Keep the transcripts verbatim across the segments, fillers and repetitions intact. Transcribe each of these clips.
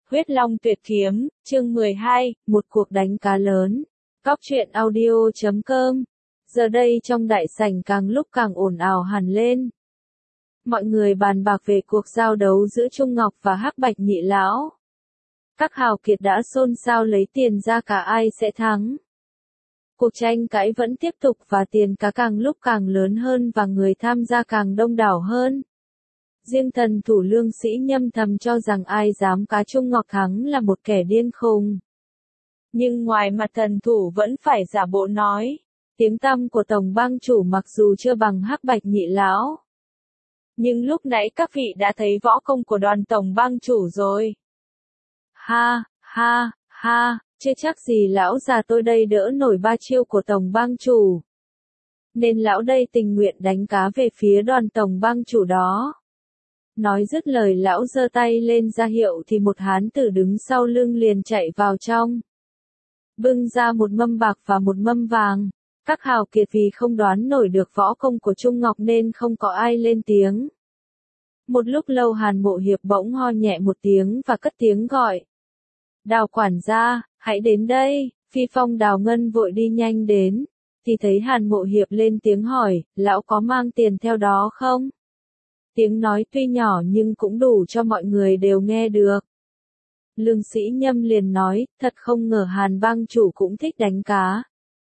Huyết Long Tuyệt Kiếm, chương mười hai, một cuộc đánh cá lớn. Cóc truyện audio chấm com. Giờ đây trong đại sảnh càng lúc càng ồn ào hẳn lên. Mọi người bàn bạc về cuộc giao đấu giữa Trung Ngọc và Hắc Bạch Nhị Lão. Các hào kiệt đã xôn xao lấy tiền ra cả ai sẽ thắng. Cuộc tranh cãi vẫn tiếp tục và tiền cá càng lúc càng lớn hơn và người tham gia càng đông đảo hơn. Riêng thần thủ Lương Sĩ Nhâm thầm cho rằng ai dám cá Trung Ngọc thắng là một kẻ điên khùng. Nhưng ngoài mặt thần thủ vẫn phải giả bộ nói, tiếng tăm của Tổng Bang Chủ mặc dù chưa bằng Hắc Bạch Nhị Lão. Nhưng lúc nãy các vị đã thấy võ công của đoàn Tổng Bang Chủ rồi. Ha, ha, ha, chưa chắc gì lão già tôi đây đỡ nổi ba chiêu của Tổng Bang Chủ. Nên lão đây tình nguyện đánh cá về phía đoàn Tổng Bang Chủ đó. Nói dứt lời lão giơ tay lên ra hiệu thì một hán tử đứng sau lưng liền chạy vào trong. Bưng ra một mâm bạc và một mâm vàng. Các hào kiệt vì không đoán nổi được võ công của Trung Ngọc nên không có ai lên tiếng. Một lúc lâu Hàn Mộ Hiệp bỗng ho nhẹ một tiếng và cất tiếng gọi. Đào quản gia, hãy đến đây. Phi Phong Đào Ngân vội đi nhanh đến. Thì thấy Hàn Mộ Hiệp lên tiếng hỏi, lão có mang tiền theo đó không? Tiếng nói tuy nhỏ nhưng cũng đủ cho mọi người đều nghe được. Lương Sĩ Nhâm liền nói, thật không ngờ Hàn Bang Chủ cũng thích đánh cá.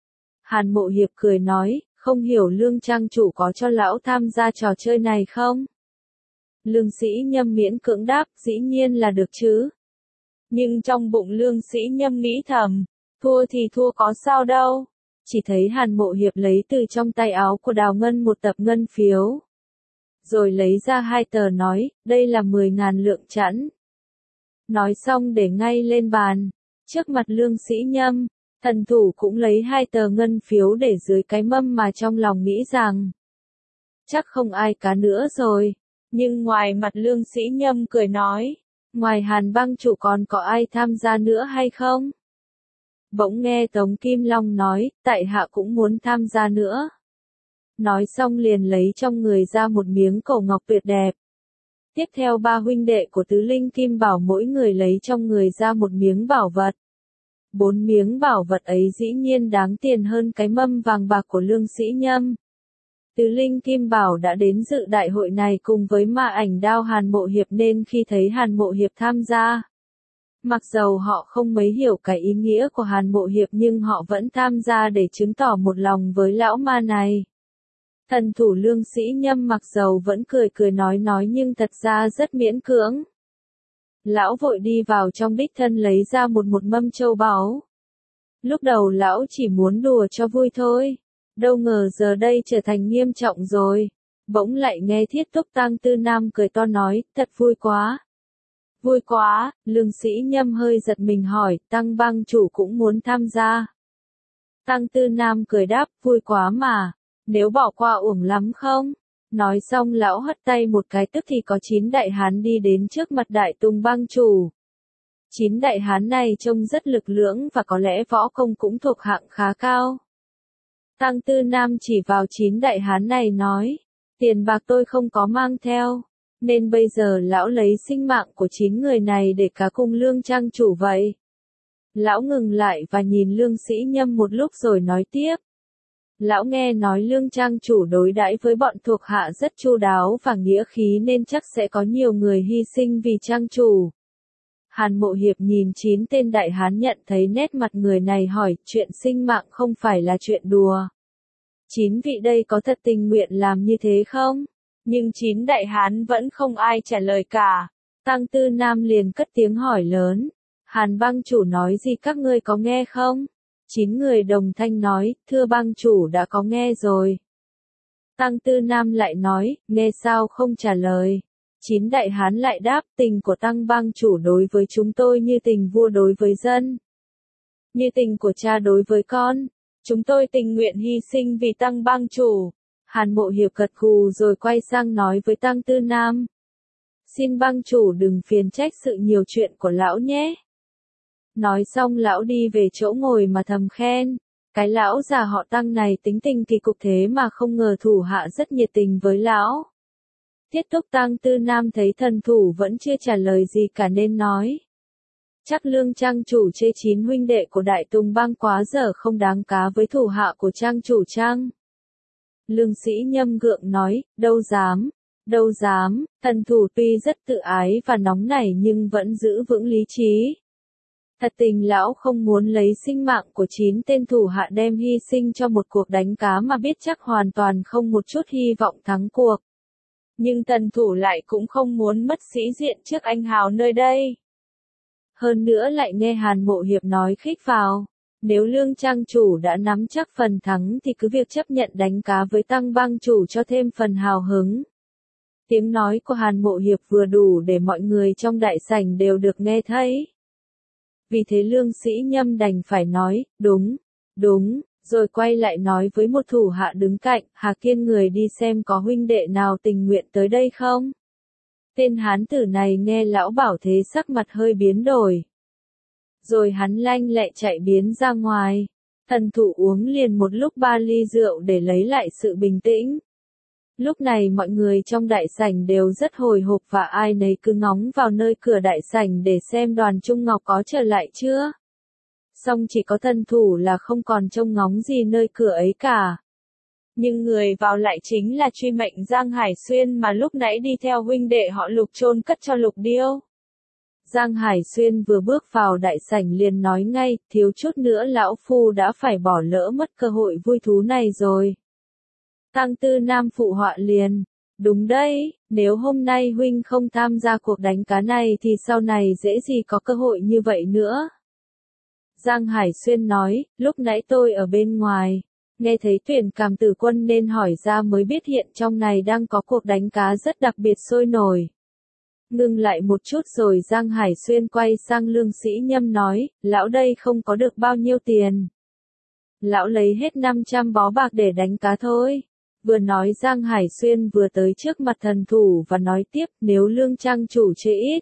Hàn Mộ Hiệp cười nói, không hiểu Lương Trang Chủ có cho lão tham gia trò chơi này không? Lương Sĩ Nhâm miễn cưỡng đáp, dĩ nhiên là được chứ. Nhưng trong bụng Lương Sĩ Nhâm nghĩ thầm, thua thì thua có sao đâu. Chỉ thấy Hàn Mộ Hiệp lấy từ trong tay áo của Đào Ngân một tập ngân phiếu. Rồi lấy ra hai tờ nói, đây là mười ngàn lượng chẵn. Nói xong để ngay lên bàn, trước mặt Lương Sĩ Nhâm, thần thủ cũng lấy hai tờ ngân phiếu để dưới cái mâm mà trong lòng nghĩ rằng, chắc không ai cá nữa rồi. Nhưng ngoài mặt Lương Sĩ Nhâm cười nói, ngoài Hàn Bang Chủ còn có ai tham gia nữa hay không? Bỗng nghe Tống Kim Long nói, tại hạ cũng muốn tham gia nữa. Nói xong liền lấy trong người ra một miếng cổ ngọc tuyệt đẹp. Tiếp theo ba huynh đệ của Tứ Linh Kim Bảo mỗi người lấy trong người ra một miếng bảo vật. Bốn miếng bảo vật ấy dĩ nhiên đáng tiền hơn cái mâm vàng bạc của Lương Sĩ Nhâm. Tứ Linh Kim Bảo đã đến dự đại hội này cùng với Ma Ảnh Đao Hàn Mộ Hiệp nên khi thấy Hàn Mộ Hiệp tham gia, mặc dầu họ không mấy hiểu cái ý nghĩa của Hàn Mộ Hiệp nhưng họ vẫn tham gia để chứng tỏ một lòng với lão ma này. Thần thủ Lương Sĩ Nhâm mặc dầu vẫn cười cười nói nói nhưng thật ra rất miễn cưỡng. Lão vội đi vào trong đích thân lấy ra một một mâm châu báu. Lúc đầu lão chỉ muốn đùa cho vui thôi. Đâu ngờ giờ đây trở thành nghiêm trọng rồi. Bỗng lại nghe Thiết Túc Tăng Tư Nam cười to nói, thật vui quá. Vui quá, Lương Sĩ Nhâm hơi giật mình hỏi, Tăng Bang Chủ cũng muốn tham gia. Tăng Tư Nam cười đáp, vui quá mà. Nếu bỏ qua uổng lắm không? Nói xong lão hất tay một cái tức thì có chín đại hán đi đến trước mặt Đại Tùng Bang Chủ. Chín đại hán này trông rất lực lưỡng và có lẽ võ công cũng thuộc hạng khá cao. Tăng Tư Nam chỉ vào chín đại hán này nói, tiền bạc tôi không có mang theo, nên bây giờ lão lấy sinh mạng của chín người này để cá cùng Lương Trang Chủ vậy. Lão ngừng lại và nhìn Lương Sĩ Nhâm một lúc rồi nói tiếp. Lão nghe nói Lương Trang Chủ đối đãi với bọn thuộc hạ rất chu đáo và nghĩa khí nên chắc sẽ có nhiều người hy sinh vì Trang Chủ. Hàn Mộ Hiệp nhìn chín tên đại hán nhận thấy nét mặt người này hỏi, chuyện sinh mạng không phải là chuyện đùa. Chín vị đây có thật tình nguyện làm như thế không? Nhưng chín đại hán vẫn không ai trả lời cả. Tăng Tư Nam liền cất tiếng hỏi lớn. Hàn Bang Chủ nói gì các ngươi có nghe không? Chín người đồng thanh nói, thưa Bang Chủ đã có nghe rồi. Tăng Tư Nam lại nói, nghe sao không trả lời. Chín đại hán lại đáp, tình của Tăng Bang Chủ đối với chúng tôi như tình vua đối với dân. Như tình của cha đối với con. Chúng tôi tình nguyện hy sinh vì Tăng Bang Chủ. Hàn Mộ Hiệp gật gù rồi quay sang nói với Tăng Tư Nam. Xin Bang Chủ đừng phiền trách sự nhiều chuyện của lão nhé. Nói xong lão đi về chỗ ngồi mà thầm khen. Cái lão già họ Tăng này tính tình kỳ cục thế mà không ngờ thủ hạ rất nhiệt tình với lão. Thiết Túc Tăng Tư Nam thấy thần thủ vẫn chưa trả lời gì cả nên nói. Chắc Lương trang chủ chê chín huynh đệ của Đại Tùng Bang quá dở không đáng cá với thủ hạ của trang chủ chăng? Lương Sĩ Nhâm gượng nói, đâu dám, đâu dám, thần thủ tuy rất tự ái và nóng nảy nhưng vẫn giữ vững lý trí. Thật tình lão không muốn lấy sinh mạng của chín tên thủ hạ đem hy sinh cho một cuộc đánh cá mà biết chắc hoàn toàn không một chút hy vọng thắng cuộc. Nhưng thần thủ lại cũng không muốn mất sĩ diện trước anh hào nơi đây. Hơn nữa lại nghe Hàn Mộ Hiệp nói khích vào. Nếu Lương trang chủ đã nắm chắc phần thắng thì cứ việc chấp nhận đánh cá với Tăng Bang chủ cho thêm phần hào hứng. Tiếng nói của Hàn Mộ Hiệp vừa đủ để mọi người trong đại sảnh đều được nghe thấy. Vì thế Lương Sĩ Nhâm đành phải nói, đúng, đúng, rồi quay lại nói với một thủ hạ đứng cạnh, Hà Kiên người đi xem có huynh đệ nào tình nguyện tới đây không? Tên hán tử này nghe lão bảo thế sắc mặt hơi biến đổi. Rồi hắn lanh lẹ chạy biến ra ngoài. Thần thủ uống liền một lúc ba ly rượu để lấy lại sự bình tĩnh. Lúc này mọi người trong đại sảnh đều rất hồi hộp và ai nấy cứ ngóng vào nơi cửa đại sảnh để xem đoàn Trung Ngọc có trở lại chưa. Song chỉ có thần thủ là không còn trông ngóng gì nơi cửa ấy cả. Nhưng người vào lại chính là truy mệnh Giang Hải Xuyên mà lúc nãy đi theo huynh đệ họ Lục chôn cất cho Lục Điêu. Giang Hải Xuyên vừa bước vào đại sảnh liền nói ngay, thiếu chút nữa lão phu đã phải bỏ lỡ mất cơ hội vui thú này rồi. Tăng Tư Nam phụ họa liền, đúng đấy, nếu hôm nay huynh không tham gia cuộc đánh cá này thì sau này dễ gì có cơ hội như vậy nữa. Giang Hải Xuyên nói, lúc nãy tôi ở bên ngoài, nghe thấy tuyển Cảm Tử Quân nên hỏi ra mới biết hiện trong này đang có cuộc đánh cá rất đặc biệt sôi nổi. Ngừng lại một chút rồi Giang Hải Xuyên quay sang Lương Sĩ Nhâm nói, lão đây không có được bao nhiêu tiền. Lão lấy hết năm trăm bó bạc để đánh cá thôi. Vừa nói Giang Hải Xuyên vừa tới trước mặt thần thủ và nói tiếp, nếu Lương trang chủ chê ít,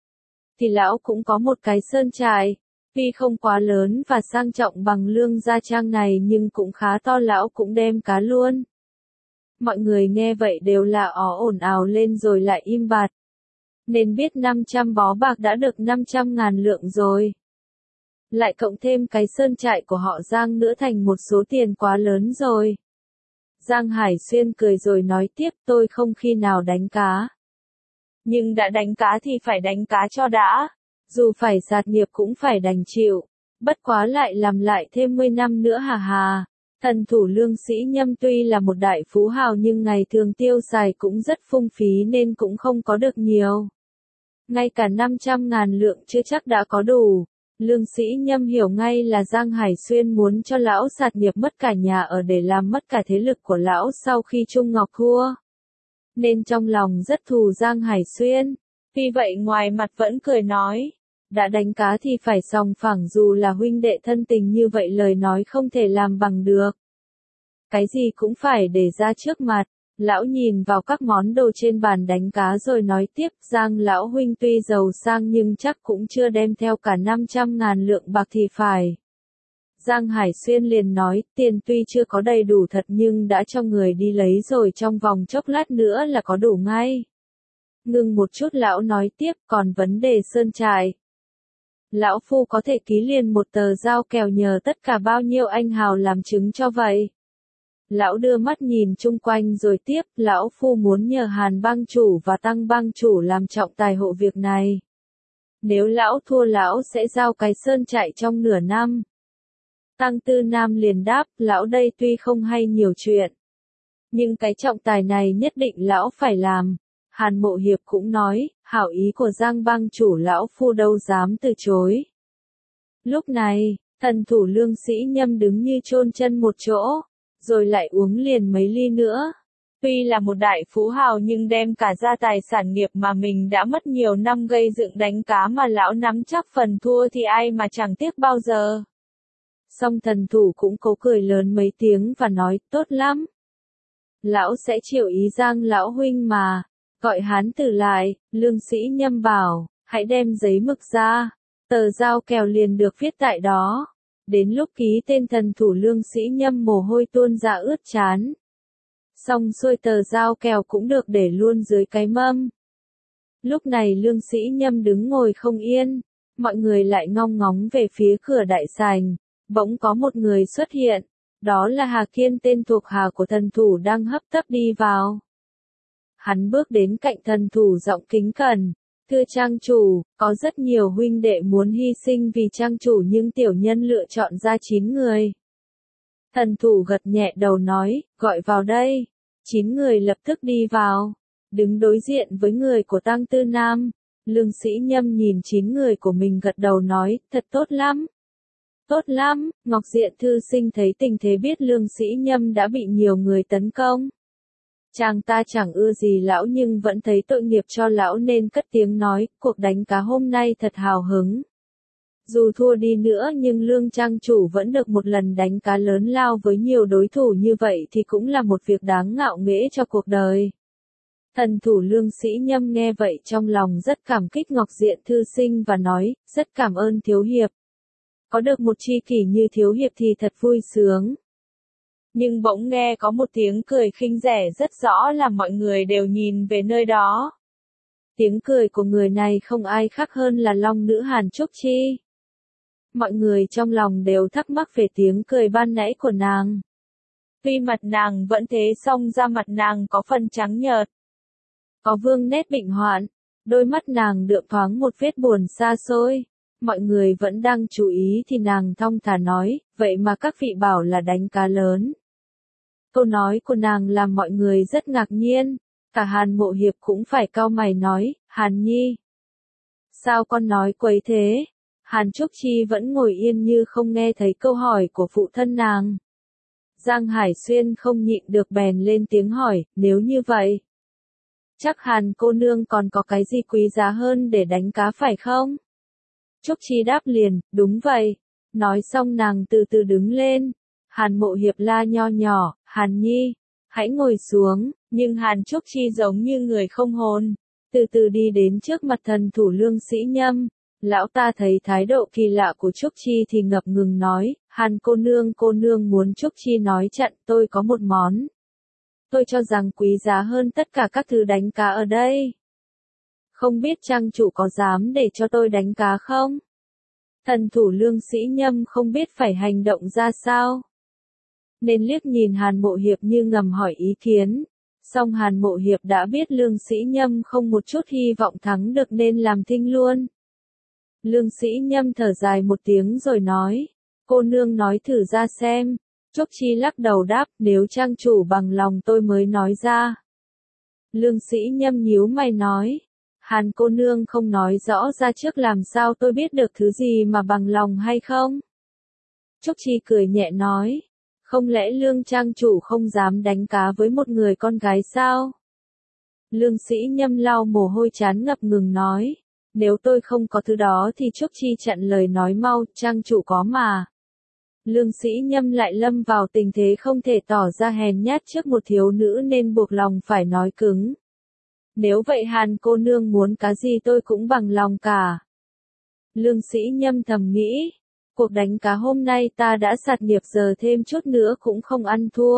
thì lão cũng có một cái sơn trại. Tuy không quá lớn và sang trọng bằng Lương gia trang này nhưng cũng khá to, lão cũng đem cá luôn. Mọi người nghe vậy đều là ó ồn ào lên rồi lại im bặt. Nên biết năm trăm bó bạc đã được năm trăm ngàn lượng rồi. Lại cộng thêm cái sơn trại của họ Giang nữa thành một số tiền quá lớn rồi. Giang Hải Xuyên cười rồi nói tiếp, tôi không khi nào đánh cá. Nhưng đã đánh cá thì phải đánh cá cho đã. Dù phải sạt nghiệp cũng phải đành chịu. Bất quá lại làm lại thêm mười năm nữa hà hà. Thần thủ Lương Sĩ Nhâm tuy là một đại phú hào nhưng ngày thường tiêu xài cũng rất phung phí nên cũng không có được nhiều. Ngay cả năm trăm ngàn lượng chưa chắc đã có đủ. Lương Sĩ Nhâm hiểu ngay là Giang Hải Xuyên muốn cho lão sạt nghiệp mất cả nhà ở để làm mất cả thế lực của lão sau khi Trung Ngọc thua. Nên trong lòng rất thù Giang Hải Xuyên. Vì vậy ngoài mặt vẫn cười nói, đã đánh cá thì phải sòng phẳng, dù là huynh đệ thân tình như vậy lời nói không thể làm bằng được. Cái gì cũng phải để ra trước mặt. Lão nhìn vào các món đồ trên bàn đánh cá rồi nói tiếp, Giang lão huynh tuy giàu sang nhưng chắc cũng chưa đem theo cả năm trăm ngàn lượng bạc thì phải. Giang Hải Xuyên liền nói, tiền tuy chưa có đầy đủ thật nhưng đã cho người đi lấy rồi, trong vòng chốc lát nữa là có đủ ngay. Ngừng một chút lão nói tiếp, còn vấn đề sơn trại. Lão phu có thể ký liền một tờ giao kèo nhờ tất cả bao nhiêu anh hào làm chứng cho vậy. Lão đưa mắt nhìn chung quanh rồi tiếp, lão phu muốn nhờ Hàn bang chủ và Tăng bang chủ làm trọng tài hộ việc này. Nếu lão thua lão sẽ giao cái sơn trại trong nửa năm. Tăng Tư Nam liền đáp, lão đây tuy không hay nhiều chuyện, nhưng cái trọng tài này nhất định lão phải làm. Hàn Mộ Hiệp cũng nói, hảo ý của Giang bang chủ lão phu đâu dám từ chối. Lúc này, thần thủ Lương Sĩ Nhâm đứng như chôn chân một chỗ, rồi lại uống liền mấy ly nữa. Tuy là một đại phú hào nhưng đem cả gia tài sản nghiệp mà mình đã mất nhiều năm gây dựng đánh cá mà lão nắm chắc phần thua thì ai mà chẳng tiếc bao giờ. Song thần thủ cũng cố cười lớn mấy tiếng và nói, tốt lắm. Lão sẽ chịu ý Giang lão huynh mà. Gọi hán tử lại, Lương Sĩ Nhâm bảo, hãy đem giấy mực ra. Tờ giao kèo liền được viết tại đó. Đến lúc ký tên thần thủ Lương Sĩ Nhâm mồ hôi tuôn ra ướt trán. Xong xuôi tờ giao kèo cũng được để luôn dưới cái mâm. Lúc này Lương Sĩ Nhâm đứng ngồi không yên. Mọi người lại ngong ngóng về phía cửa đại sảnh, bỗng có một người xuất hiện, đó là Hà Kiên, tên thuộc hạ của thần thủ đang hấp tấp đi vào. Hắn bước đến cạnh thần thủ giọng kính cẩn, thưa trang chủ, có rất nhiều huynh đệ muốn hy sinh vì trang chủ nhưng tiểu nhân lựa chọn ra chín người. Thần thủ gật nhẹ đầu nói, gọi vào đây. Chín người lập tức đi vào, đứng đối diện với người của Tăng Tư Nam. Lương Sĩ Nhâm nhìn chín người của mình gật đầu nói, thật tốt lắm. Tốt lắm, Ngọc Diện thư sinh thấy tình thế biết Lương Sĩ Nhâm đã bị nhiều người tấn công. Chàng ta chẳng ưa gì lão nhưng vẫn thấy tội nghiệp cho lão nên cất tiếng nói, cuộc đánh cá hôm nay thật hào hứng. Dù thua đi nữa nhưng Lương trang chủ vẫn được một lần đánh cá lớn lao với nhiều đối thủ như vậy thì cũng là một việc đáng ngạo nghễ cho cuộc đời. Thần thủ Lương Sĩ Nhâm nghe vậy trong lòng rất cảm kích Ngọc Diện thư sinh và nói, rất cảm ơn thiếu hiệp. Có được một tri kỷ như thiếu hiệp thì thật vui sướng. Nhưng bỗng nghe có một tiếng cười khinh rẻ rất rõ làm mọi người đều nhìn về nơi đó. Tiếng cười của người này không ai khác hơn là Long nữ Hàn Trúc Chi. Mọi người trong lòng đều thắc mắc về tiếng cười ban nãy của nàng. Tuy mặt nàng vẫn thế song da mặt nàng có phần trắng nhợt. Có vương nét bệnh hoạn, đôi mắt nàng đượm thoáng một vết buồn xa xôi. Mọi người vẫn đang chú ý thì nàng thong thả nói, vậy mà các vị bảo là đánh cá lớn. Câu nói của nàng làm mọi người rất ngạc nhiên, cả Hàn Mộ Hiệp cũng phải cau mày nói, Hàn Nhi. Sao con nói quấy thế? Hàn Trúc Chi vẫn ngồi yên như không nghe thấy câu hỏi của phụ thân nàng. Giang Hải Xuyên không nhịn được bèn lên tiếng hỏi, nếu như vậy. Chắc Hàn cô nương còn có cái gì quý giá hơn để đánh cá phải không? Trúc Chi đáp liền, đúng vậy. Nói xong nàng từ từ đứng lên. Hàn Mộ Hiệp la nho nhỏ, Hàn Nhi, hãy ngồi xuống, nhưng Hàn Trúc Chi giống như người không hồn. Từ từ đi đến trước mặt thần thủ Lương Sĩ Nhâm. Lão ta thấy thái độ kỳ lạ của Trúc Chi thì ngập ngừng nói, Hàn cô nương cô nương muốn Trúc Chi nói chặn tôi có một món. Tôi cho rằng quý giá hơn tất cả các thứ đánh cá ở đây. Không biết trang chủ có dám để cho tôi đánh cá không? Thần thủ Lương Sĩ Nhâm không biết phải hành động ra sao. Nên liếc nhìn Hàn Mộ Hiệp như ngầm hỏi ý kiến. Song Hàn Mộ Hiệp đã biết Lương Sĩ Nhâm không một chút hy vọng thắng được nên làm thinh luôn. Lương Sĩ Nhâm thở dài một tiếng rồi nói, cô nương nói thử ra xem. Trúc Chi lắc đầu đáp, nếu trang chủ bằng lòng tôi mới nói ra. Lương Sĩ Nhâm nhíu mày nói, Hàn cô nương không nói rõ ra trước làm sao tôi biết được thứ gì mà bằng lòng hay không? Trúc Chi cười nhẹ nói, không lẽ Lương trang chủ không dám đánh cá với một người con gái sao? Lương Sĩ Nhâm lau mồ hôi chán ngập ngừng nói, nếu tôi không có thứ đó thì Trúc Chi chặn lời nói mau, trang chủ có mà. Lương Sĩ Nhâm lại lâm vào tình thế không thể tỏ ra hèn nhát trước một thiếu nữ nên buộc lòng phải nói cứng. Nếu vậy Hàn cô nương muốn cá gì tôi cũng bằng lòng cả. Lương Sĩ Nhâm thầm nghĩ, cuộc đánh cá hôm nay ta đã sạt nghiệp giờ thêm chút nữa cũng không ăn thua.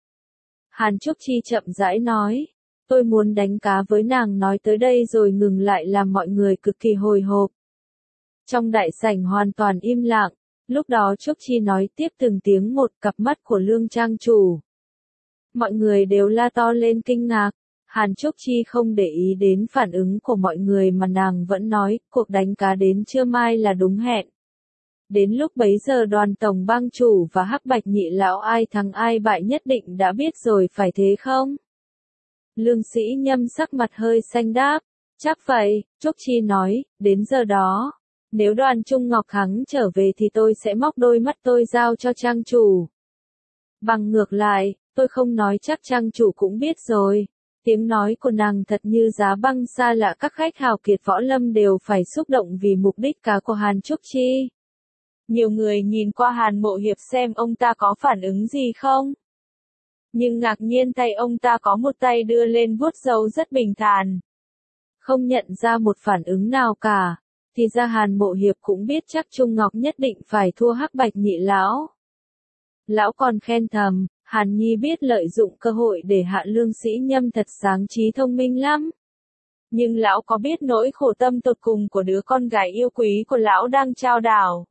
Hàn Trúc Chi chậm rãi nói, tôi muốn đánh cá với nàng nói tới đây rồi ngừng lại làm mọi người cực kỳ hồi hộp. Trong đại sảnh hoàn toàn im lặng. Lúc đó Trúc Chi nói tiếp từng tiếng một, cặp mắt của Lương trang chủ. Mọi người đều la to lên kinh ngạc. Hàn Trúc Chi không để ý đến phản ứng của mọi người mà nàng vẫn nói, cuộc đánh cá đến trưa mai là đúng hẹn. Đến lúc bấy giờ Đoàn tổng bang chủ và Hắc Bạch nhị lão ai thắng ai bại nhất định đã biết rồi phải thế không? Lương Sĩ Nhâm sắc mặt hơi xanh đáp, chắc vậy. Trúc Chi nói, đến giờ đó. Nếu Đoàn Trung Ngọc Thắng trở về thì tôi sẽ móc đôi mắt tôi giao cho trang chủ. Bằng ngược lại, tôi không nói chắc trang chủ cũng biết rồi. Tiếng nói của nàng thật như giá băng xa lạ, các khách hào kiệt võ lâm đều phải xúc động vì mục đích cá của Hàn Trúc Chi. Nhiều người nhìn qua Hàn Mộ Hiệp xem ông ta có phản ứng gì không. Nhưng ngạc nhiên tay ông ta có một tay đưa lên vuốt râu rất bình thản. Không nhận ra một phản ứng nào cả. Thì ra Hàn Mộ Hiệp cũng biết chắc Trung Ngọc nhất định phải thua Hắc Bạch nhị lão. Lão còn khen thầm, Hàn Nhi biết lợi dụng cơ hội để hạ Lương Sĩ Nhâm thật sáng trí thông minh lắm. Nhưng lão có biết nỗi khổ tâm tột cùng của đứa con gái yêu quý của lão đang trao đảo,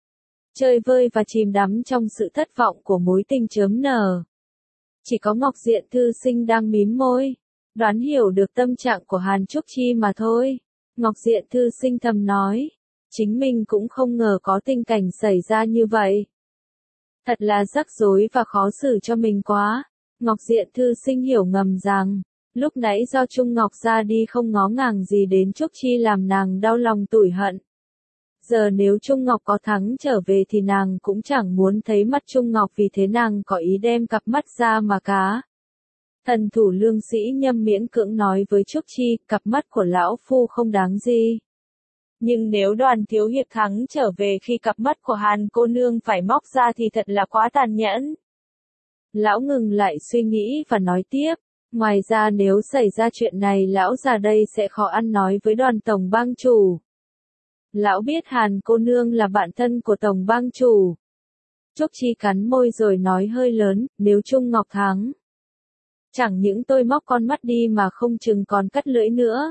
chơi vơi và chìm đắm trong sự thất vọng của mối tình chớm nở. Chỉ có Ngọc Diện thư sinh đang mím môi, đoán hiểu được tâm trạng của Hàn Trúc Chi mà thôi. Ngọc Diện thư sinh thầm nói, chính mình cũng không ngờ có tình cảnh xảy ra như vậy. Thật là rắc rối và khó xử cho mình quá. Ngọc Diện thư sinh hiểu ngầm rằng, lúc nãy do Trung Ngọc ra đi không ngó ngàng gì đến Trúc Chi làm nàng đau lòng tủi hận. Giờ nếu Trung Ngọc có thắng trở về thì nàng cũng chẳng muốn thấy mắt Trung Ngọc, vì thế nàng có ý đem cặp mắt ra mà cá. Thần thủ lương sĩ Nhâm miễn cưỡng nói với Trúc Chi, cặp mắt của lão phu không đáng gì. Nhưng nếu Đoàn thiếu hiệp thắng trở về khi cặp mắt của Hàn cô nương phải móc ra thì thật là quá tàn nhẫn. Lão ngừng lại suy nghĩ và nói tiếp, ngoài ra nếu xảy ra chuyện này lão già đây sẽ khó ăn nói với Đoàn tổng bang chủ. Lão biết Hàn cô nương là bạn thân của tổng bang chủ. Trúc Chi cắn môi rồi nói hơi lớn, nếu Trung Ngọc thắng, chẳng những tôi móc con mắt đi mà không chừng còn cắt lưỡi nữa.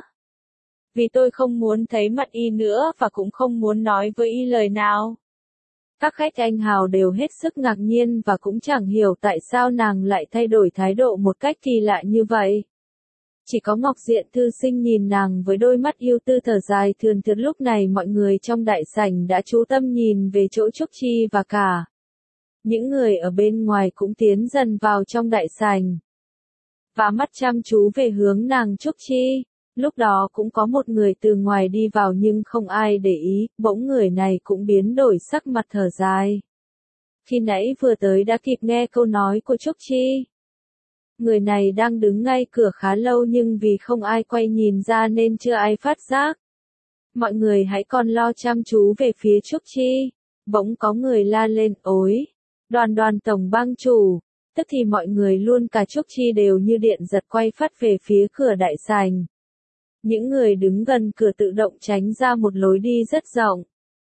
Vì tôi không muốn thấy mặt y nữa và cũng không muốn nói với y lời nào. Các khách anh hào đều hết sức ngạc nhiên và cũng chẳng hiểu tại sao nàng lại thay đổi thái độ một cách kỳ lạ như vậy. Chỉ có Ngọc Diện thư sinh nhìn nàng với đôi mắt yêu tư thở dài thườn thượt. Lúc này mọi người trong đại sảnh đã chú tâm nhìn về chỗ Trúc Chi và cả những người ở bên ngoài cũng tiến dần vào trong đại sảnh và mắt chăm chú về hướng nàng Trúc Chi. Lúc đó cũng có một người từ ngoài đi vào nhưng không ai để ý, bỗng người này cũng biến đổi sắc mặt thở dài. Khi nãy vừa tới đã kịp nghe câu nói của Trúc Chi. Người này đang đứng ngay cửa khá lâu nhưng vì không ai quay nhìn ra nên chưa ai phát giác. Mọi người hãy còn lo chăm chú về phía Trúc Chi. Bỗng có người la lên, ối, Đoàn Đoàn tổng bang chủ. Tức thì mọi người luôn cả Trúc Chi đều như điện giật quay phắt về phía cửa đại sảnh. Những người đứng gần cửa tự động tránh ra một lối đi rất rộng.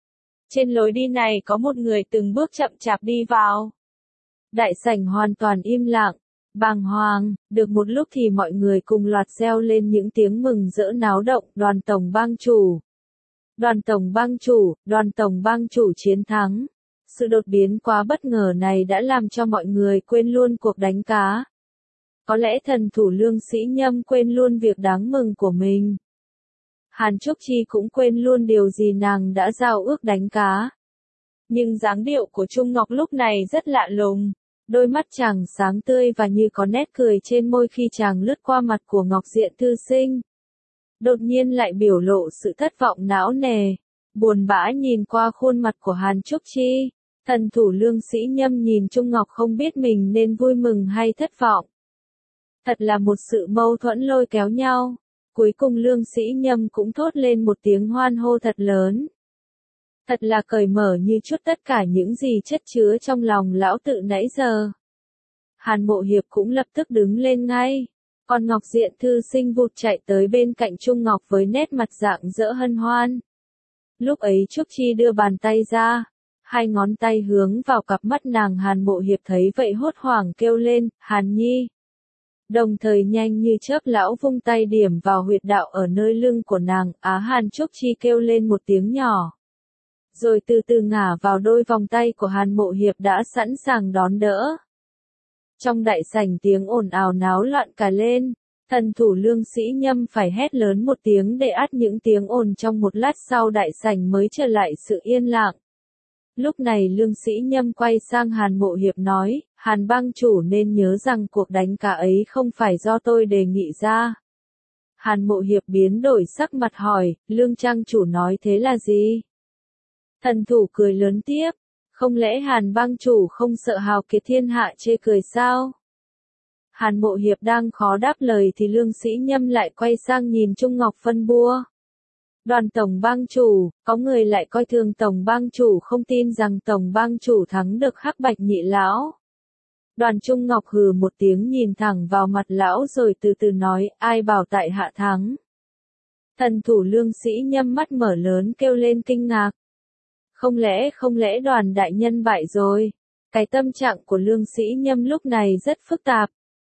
Trên lối đi này có một người từng bước chậm chạp đi vào. Đại sảnh hoàn toàn im lặng, bàng hoàng. Được một lúc thì mọi người cùng loạt reo lên những tiếng mừng rỡ náo động. Đoàn tổng bang chủ, Đoàn tổng bang chủ, Đoàn tổng bang chủ chiến thắng. Sự đột biến quá bất ngờ này đã làm cho mọi người quên luôn cuộc đánh cá. Có lẽ thần thủ lương sĩ Nhâm quên luôn việc đáng mừng của mình. Hàn Trúc Chi cũng quên luôn điều gì nàng đã giao ước đánh cá. Nhưng dáng điệu của Trung Ngọc lúc này rất lạ lùng. Đôi mắt chàng sáng tươi và như có nét cười trên môi khi chàng lướt qua mặt của Ngọc Diện thư sinh. Đột nhiên lại biểu lộ sự thất vọng não nề, buồn bã nhìn qua khuôn mặt của Hàn Trúc Chi. Thần thủ lương sĩ Nhâm nhìn Trung Ngọc không biết mình nên vui mừng hay thất vọng. Thật là một sự mâu thuẫn lôi kéo nhau. Cuối cùng lương sĩ Nhâm cũng thốt lên một tiếng hoan hô thật lớn. Thật là cởi mở như chút tất cả những gì chất chứa trong lòng lão tự nãy giờ. Hàn Mộ Hiệp cũng lập tức đứng lên ngay. Còn Ngọc Diện thư sinh vụt chạy tới bên cạnh Trung Ngọc với nét mặt rạng rỡ hân hoan. Lúc ấy Trúc Chi đưa bàn tay ra. Hai ngón tay hướng vào cặp mắt nàng. Hàn Mộ Hiệp thấy vậy hốt hoảng kêu lên, Hàn Nhi. Đồng thời nhanh như chớp lão vung tay điểm vào huyệt đạo ở nơi lưng của nàng. Á Hàn Trúc Chi kêu lên một tiếng nhỏ. Rồi từ từ ngả vào đôi vòng tay của Hàn Mộ Hiệp đã sẵn sàng đón đỡ. Trong đại sảnh tiếng ồn ào náo loạn cả lên. Thần thủ lương sĩ Nhâm phải hét lớn một tiếng để át những tiếng ồn. Trong một lát sau đại sảnh mới trở lại sự yên lặng. Lúc này lương sĩ Nhâm quay sang Hàn Mộ Hiệp nói, Hàn bang chủ nên nhớ rằng cuộc đánh cá ấy không phải do tôi đề nghị ra. Hàn Mộ Hiệp biến đổi sắc mặt hỏi, lương trang chủ nói thế là gì? Thần thủ cười lớn tiếp, không lẽ Hàn bang chủ không sợ hào kiệt thiên hạ chê cười sao? Hàn Mộ Hiệp đang khó đáp lời thì lương sĩ Nhâm lại quay sang nhìn Trung Ngọc phân bua. Đoàn tổng bang chủ, có người lại coi thường tổng bang chủ không tin rằng tổng bang chủ thắng được Hắc Bạch nhị lão. Đoàn Trung Ngọc hừ một tiếng nhìn thẳng vào mặt lão rồi từ từ nói, ai bảo tại hạ thắng. Thần thủ lương sĩ Nhâm mắt mở lớn kêu lên kinh ngạc. Không lẽ không lẽ Đoàn đại nhân bại rồi? Cái tâm trạng của lương sĩ Nhâm lúc này rất phức tạp.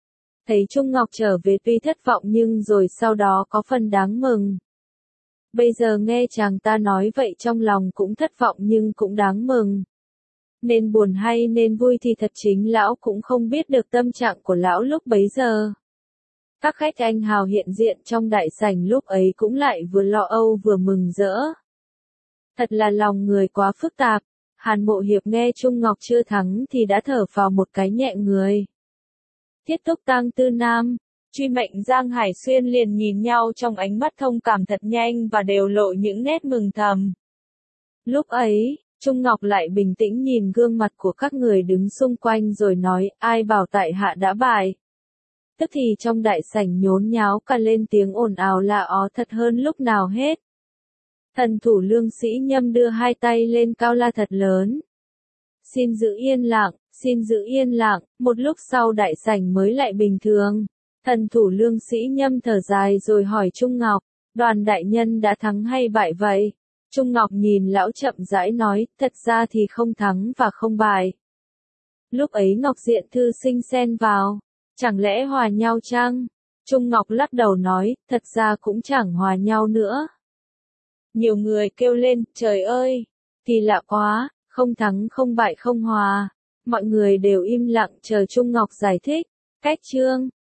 Thấy Trung Ngọc trở về tuy thất vọng nhưng rồi sau đó có phần đáng mừng. Bây giờ nghe chàng ta nói vậy trong lòng cũng thất vọng nhưng cũng đáng mừng. Nên buồn hay nên vui thì thật chính lão cũng không biết được tâm trạng của lão lúc bấy giờ. Các khách anh hào hiện diện trong đại sảnh lúc ấy cũng lại vừa lo âu vừa mừng rỡ. Thật là lòng người quá phức tạp. Hàn Mộ Hiệp nghe Trung Ngọc chưa thắng thì đã thở phào một cái nhẹ người. Thiết Túc Tang Tư Nam, Truy Mệnh Giang Hải Xuyên liền nhìn nhau trong ánh mắt thông cảm thật nhanh và đều lộ những nét mừng thầm. Lúc ấy, Trung Ngọc lại bình tĩnh nhìn gương mặt của các người đứng xung quanh rồi nói, ai bảo tại hạ đã bại. Tức thì trong đại sảnh nhốn nháo cả lên tiếng ồn ào la ó thật hơn lúc nào hết. Thần thủ Lương Sĩ Nhâm đưa hai tay lên cao la thật lớn. Xin giữ yên lặng, xin giữ yên lặng, một lúc sau đại sảnh mới lại bình thường. Thần thủ Lương Sĩ Nhâm thở dài rồi hỏi Trung Ngọc, đoàn đại nhân đã thắng hay bại vậy? Trung Ngọc nhìn lão chậm rãi nói, thật ra thì không thắng và không bại. Lúc ấy Ngọc Diện Thư Sinh xen vào, chẳng lẽ hòa nhau chăng? Trung Ngọc lắc đầu nói, thật ra cũng chẳng hòa nhau nữa. Nhiều người kêu lên, trời ơi, thì lạ quá, không thắng không bại không hòa. Mọi người đều im lặng chờ Trung Ngọc giải thích. Cách chương